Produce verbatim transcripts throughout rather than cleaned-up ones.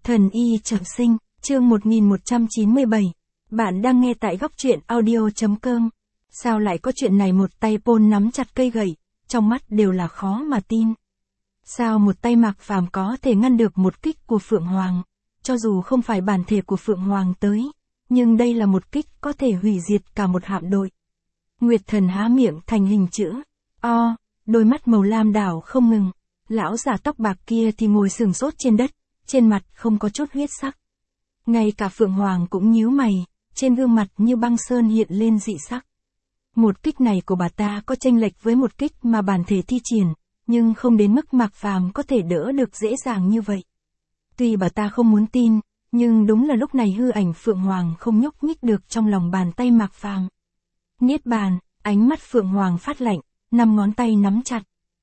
Thần y trọng sinh, chương một nghìn một trăm chín mươi bảy. Bạn đang nghe tại góc truyện audio chấm com. Sao lại có chuyện này? Một tay Paul nắm chặt cây gậy, trong mắt đều là khó mà tin. Sao một tay Mạc Phàm có thể ngăn được một kích của Phượng Hoàng? Cho dù không phải bản thể của Phượng Hoàng tới, nhưng đây là một kích có thể hủy diệt cả một hạm đội. Nguyệt Thần há miệng thành hình chữ O, đôi mắt màu lam đảo không ngừng. Lão già tóc bạc kia thì ngồi sừng sốt trên đất, trên mặt không có chút huyết sắc. Ngay cả Phượng Hoàng cũng nhíu mày, trên gương mặt như băng sơn hiện lên dị sắc. Một kích này của bà ta có chênh lệch với một kích mà bản thể thi triển, nhưng không đến mức Mạc Phàm có thể đỡ được dễ dàng như vậy. Tuy bà ta không muốn tin, nhưng đúng là lúc này hư ảnh Phượng Hoàng không nhúc nhích được trong lòng bàn tay Mạc Phàm. Niết bàn, ánh mắt Phượng Hoàng phát lạnh, năm ngón tay nắm chặt.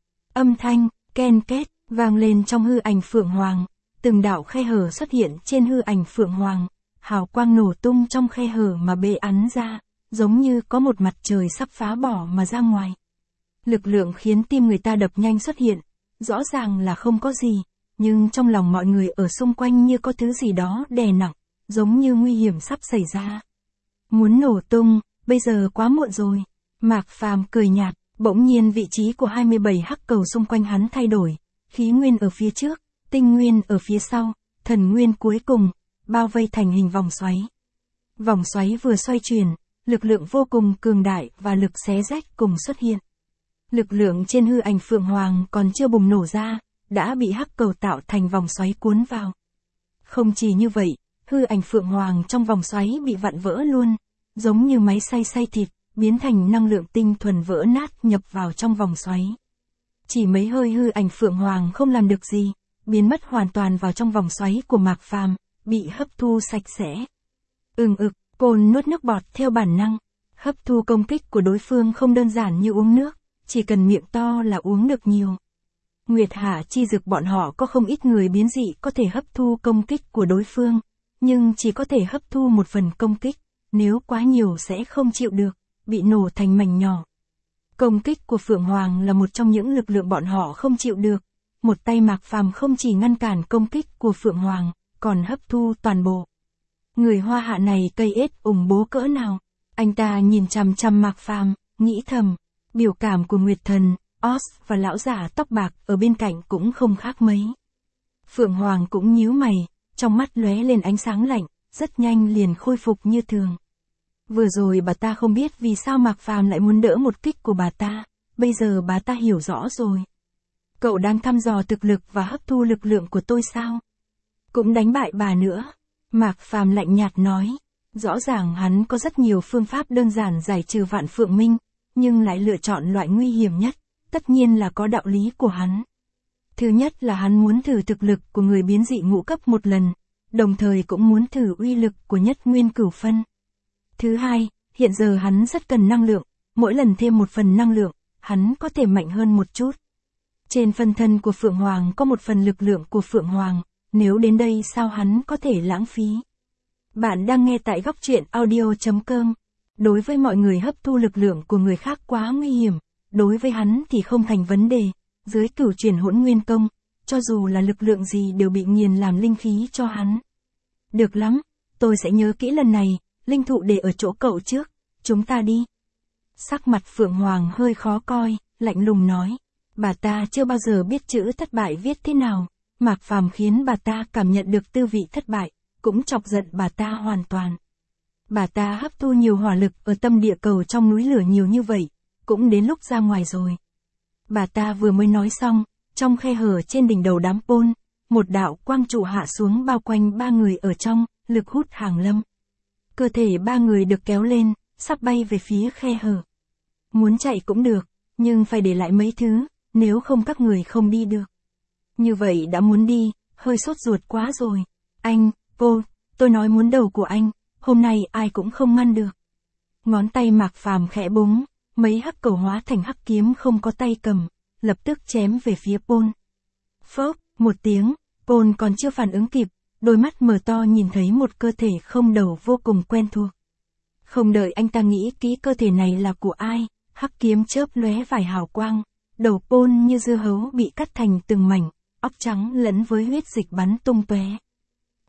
Âm thanh ken két vang lên trong hư ảnh Phượng Hoàng, từng đạo khe hở xuất hiện trên hư ảnh Phượng Hoàng, hào quang nổ tung trong khe hở mà bê ắn ra, giống như có một mặt trời sắp phá bỏ mà ra ngoài. Lực lượng khiến tim người ta đập nhanh xuất hiện, rõ ràng là không có gì, nhưng trong lòng mọi người ở xung quanh như có thứ gì đó đè nặng, giống như nguy hiểm sắp xảy ra. Muốn nổ tung, bây giờ quá muộn rồi. Mạc Phàm cười nhạt, bỗng nhiên vị trí của hai mươi bảy hắc cầu xung quanh hắn thay đổi, khí nguyên ở phía trước, tinh nguyên ở phía sau, thần nguyên cuối cùng, bao vây thành hình vòng xoáy. Vòng xoáy vừa xoay chuyển, lực lượng vô cùng cường đại và lực xé rách cùng xuất hiện. Lực lượng trên hư ảnh Phượng Hoàng còn chưa bùng nổ ra, đã bị hắc cầu tạo thành vòng xoáy cuốn vào. Không chỉ như vậy, hư ảnh Phượng Hoàng trong vòng xoáy bị vặn vỡ luôn, giống như máy xay xay thịt, biến thành năng lượng tinh thuần vỡ nát nhập vào trong vòng xoáy. Chỉ mấy hơi hư ảnh Phượng Hoàng không làm được gì, biến mất hoàn toàn vào trong vòng xoáy của Mạc Phàm, bị hấp thu sạch sẽ. Ừng ực, Paul nuốt nước bọt theo bản năng. Hấp thu công kích của đối phương không đơn giản như uống nước, chỉ cần miệng to là uống được nhiều. Nguyệt Hạ Chi Dực bọn họ có không ít người biến dị có thể hấp thu công kích của đối phương, nhưng chỉ có thể hấp thu một phần công kích, nếu quá nhiều sẽ không chịu được, bị nổ thành mảnh nhỏ. Công kích của Phượng Hoàng là một trong những lực lượng bọn họ không chịu được. Một tay Mạc Phàm không chỉ ngăn cản công kích của Phượng Hoàng, còn hấp thu toàn bộ. Người Hoa Hạ này cây ết ủng bố cỡ nào? Anh ta nhìn chằm chằm Mạc Phàm, nghĩ thầm. Biểu cảm của Nguyệt Thần, Oz và lão giả tóc bạc ở bên cạnh cũng không khác mấy. Phượng Hoàng cũng nhíu mày, trong mắt lóe lên ánh sáng lạnh, rất nhanh liền khôi phục như thường. Vừa rồi bà ta không biết vì sao Mạc Phàm lại muốn đỡ một kích của bà ta, bây giờ bà ta hiểu rõ rồi. Cậu đang thăm dò thực lực và hấp thu lực lượng của tôi sao? Cũng đánh bại bà nữa. Mạc Phàm lạnh nhạt nói. Rõ ràng hắn có rất nhiều phương pháp đơn giản giải trừ Vạn Phượng Minh, nhưng lại lựa chọn loại nguy hiểm nhất, tất nhiên là có đạo lý của hắn. Thứ nhất là hắn muốn thử thực lực của người biến dị ngũ cấp một lần, đồng thời cũng muốn thử uy lực của nhất nguyên cửu phân. Thứ hai, hiện giờ hắn rất cần năng lượng, mỗi lần thêm một phần năng lượng, hắn có thể mạnh hơn một chút. Trên phân thân của Phượng Hoàng có một phần lực lượng của Phượng Hoàng, nếu đến đây sao hắn có thể lãng phí. Bạn đang nghe tại góc truyện audio chấm com. Đối với mọi người hấp thu lực lượng của người khác quá nguy hiểm, đối với hắn thì không thành vấn đề, dưới cửu chuyển hỗn nguyên công, cho dù là lực lượng gì đều bị nghiền làm linh khí cho hắn. Được lắm, tôi sẽ nhớ kỹ lần này, linh thụ để ở chỗ cậu trước, chúng ta đi. Sắc mặt Phượng Hoàng hơi khó coi, lạnh lùng nói. Bà ta chưa bao giờ biết chữ thất bại viết thế nào, Mạc Phàm khiến bà ta cảm nhận được tư vị thất bại, cũng chọc giận bà ta hoàn toàn. Bà ta hấp thu nhiều hỏa lực ở tâm địa cầu trong núi lửa nhiều như vậy, cũng đến lúc ra ngoài rồi. Bà ta vừa mới nói xong, trong khe hở trên đỉnh đầu đám Paul, một đạo quang trụ hạ xuống bao quanh ba người ở trong, lực hút hàng lâm. Cơ thể ba người được kéo lên, sắp bay về phía khe hở. Muốn chạy cũng được, nhưng phải để lại mấy thứ, nếu không các người không đi được. Như vậy đã muốn đi, hơi sốt ruột quá rồi. Anh, Paul, tôi nói muốn đầu của anh, hôm nay ai cũng không ngăn được. Ngón tay Mạc Phàm khẽ búng, mấy hắc cầu hóa thành hắc kiếm không có tay cầm, lập tức chém về phía Paul. Phốc, một tiếng, Paul còn chưa phản ứng kịp, đôi mắt mở to nhìn thấy một cơ thể không đầu vô cùng quen thuộc. Không đợi anh ta nghĩ kỹ cơ thể này là của ai, hắc kiếm chớp lóe vài hào quang, đầu Paul như dưa hấu bị cắt thành từng mảnh, óc trắng lẫn với huyết dịch bắn tung tóe.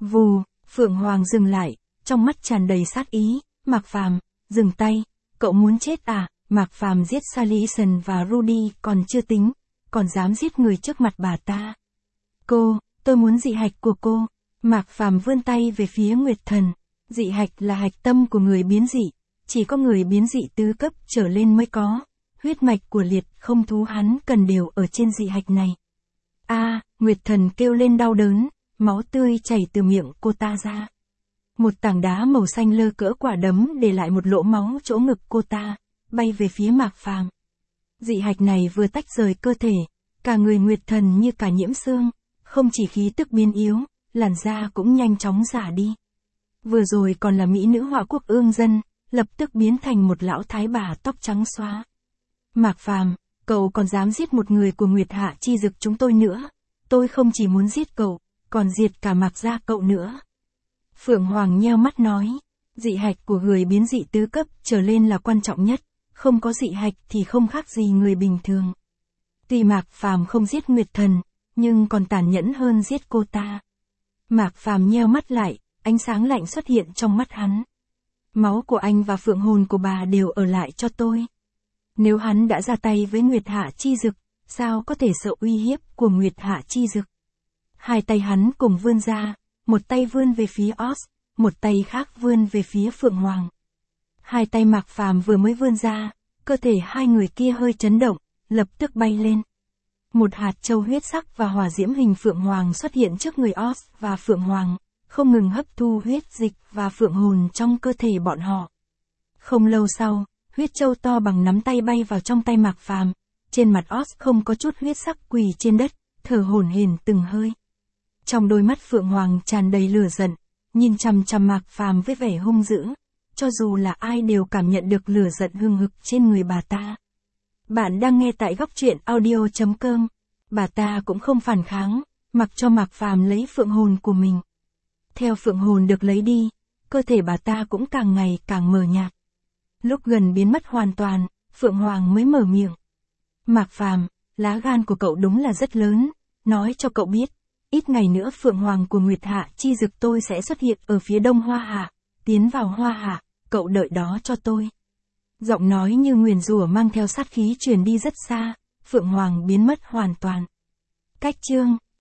Vù, Phượng Hoàng dừng lại, trong mắt tràn đầy sát ý. Mạc Phàm, dừng tay, cậu muốn chết à? Mạc Phàm giết Salison và Rudy còn chưa tính, còn dám giết người trước mặt bà ta. Cô, tôi muốn dị hạch của cô. Mạc Phàm vươn tay về phía Nguyệt Thần. Dị hạch là hạch tâm của người biến dị, chỉ có người biến dị tứ cấp trở lên mới có. Huyết mạch của liệt không thú hắn cần đều ở trên dị hạch này. A, à, Nguyệt Thần kêu lên đau đớn, máu tươi chảy từ miệng cô ta ra. Một tảng đá màu xanh lơ cỡ quả đấm để lại một lỗ máu chỗ ngực cô ta, bay về phía Mạc Phàm. Dị hạch này vừa tách rời cơ thể, cả người Nguyệt Thần như cả nhiễm xương, không chỉ khí tức biến yếu, làn da cũng nhanh chóng già đi. Vừa rồi còn là mỹ nữ họa quốc ương dân, lập tức biến thành một lão thái bà tóc trắng xóa. Mạc Phàm, cậu còn dám giết một người của Nguyệt Hạ Chi Dực chúng tôi nữa. Tôi không chỉ muốn giết cậu, còn diệt cả Mạc gia cậu nữa. Phượng Hoàng nheo mắt nói, dị hạch của người biến dị tứ cấp trở lên là quan trọng nhất, không có dị hạch thì không khác gì người bình thường. Tuy Mạc Phàm không giết Nguyệt Thần, nhưng còn tàn nhẫn hơn giết cô ta. Mạc Phàm nheo mắt lại, ánh sáng lạnh xuất hiện trong mắt hắn. Máu của anh và phượng hồn của bà đều ở lại cho tôi. Nếu hắn đã ra tay với Nguyệt Hạ Chi Dực, sao có thể sợ uy hiếp của Nguyệt Hạ Chi Dực? Hai tay hắn cùng vươn ra, một tay vươn về phía Oz, một tay khác vươn về phía Phượng Hoàng. Hai tay Mạc Phàm vừa mới vươn ra, cơ thể hai người kia hơi chấn động, lập tức bay lên. Một hạt châu huyết sắc và hỏa diễm hình Phượng Hoàng xuất hiện trước người Oz và Phượng Hoàng, không ngừng hấp thu huyết dịch và phượng hồn trong cơ thể bọn họ. Không lâu sau, huyết châu to bằng nắm tay bay vào trong tay Mạc Phàm, trên mặt Oz không có chút huyết sắc quỳ trên đất, thở hổn hển từng hơi. Trong đôi mắt Phượng Hoàng tràn đầy lửa giận, nhìn chằm chằm Mạc Phàm với vẻ hung dữ, cho dù là ai đều cảm nhận được lửa giận hừng hực trên người bà ta. Bạn đang nghe tại góc truyện audio chấm com. Bà ta cũng không phản kháng, mặc cho Mạc Phàm lấy phượng hồn của mình. Theo phượng hồn được lấy đi, cơ thể bà ta cũng càng ngày càng mờ nhạt. Lúc gần biến mất hoàn toàn, Phượng Hoàng mới mở miệng. Mạc Phàm, lá gan của cậu đúng là rất lớn, nói cho cậu biết, ít ngày nữa Phượng Hoàng của Nguyệt Hạ Chi Dực tôi sẽ xuất hiện ở phía đông Hoa Hạ, tiến vào Hoa Hạ, cậu đợi đó cho tôi. Giọng nói như nguyền rủa mang theo sát khí truyền đi rất xa, Phượng Hoàng biến mất hoàn toàn. Cách chương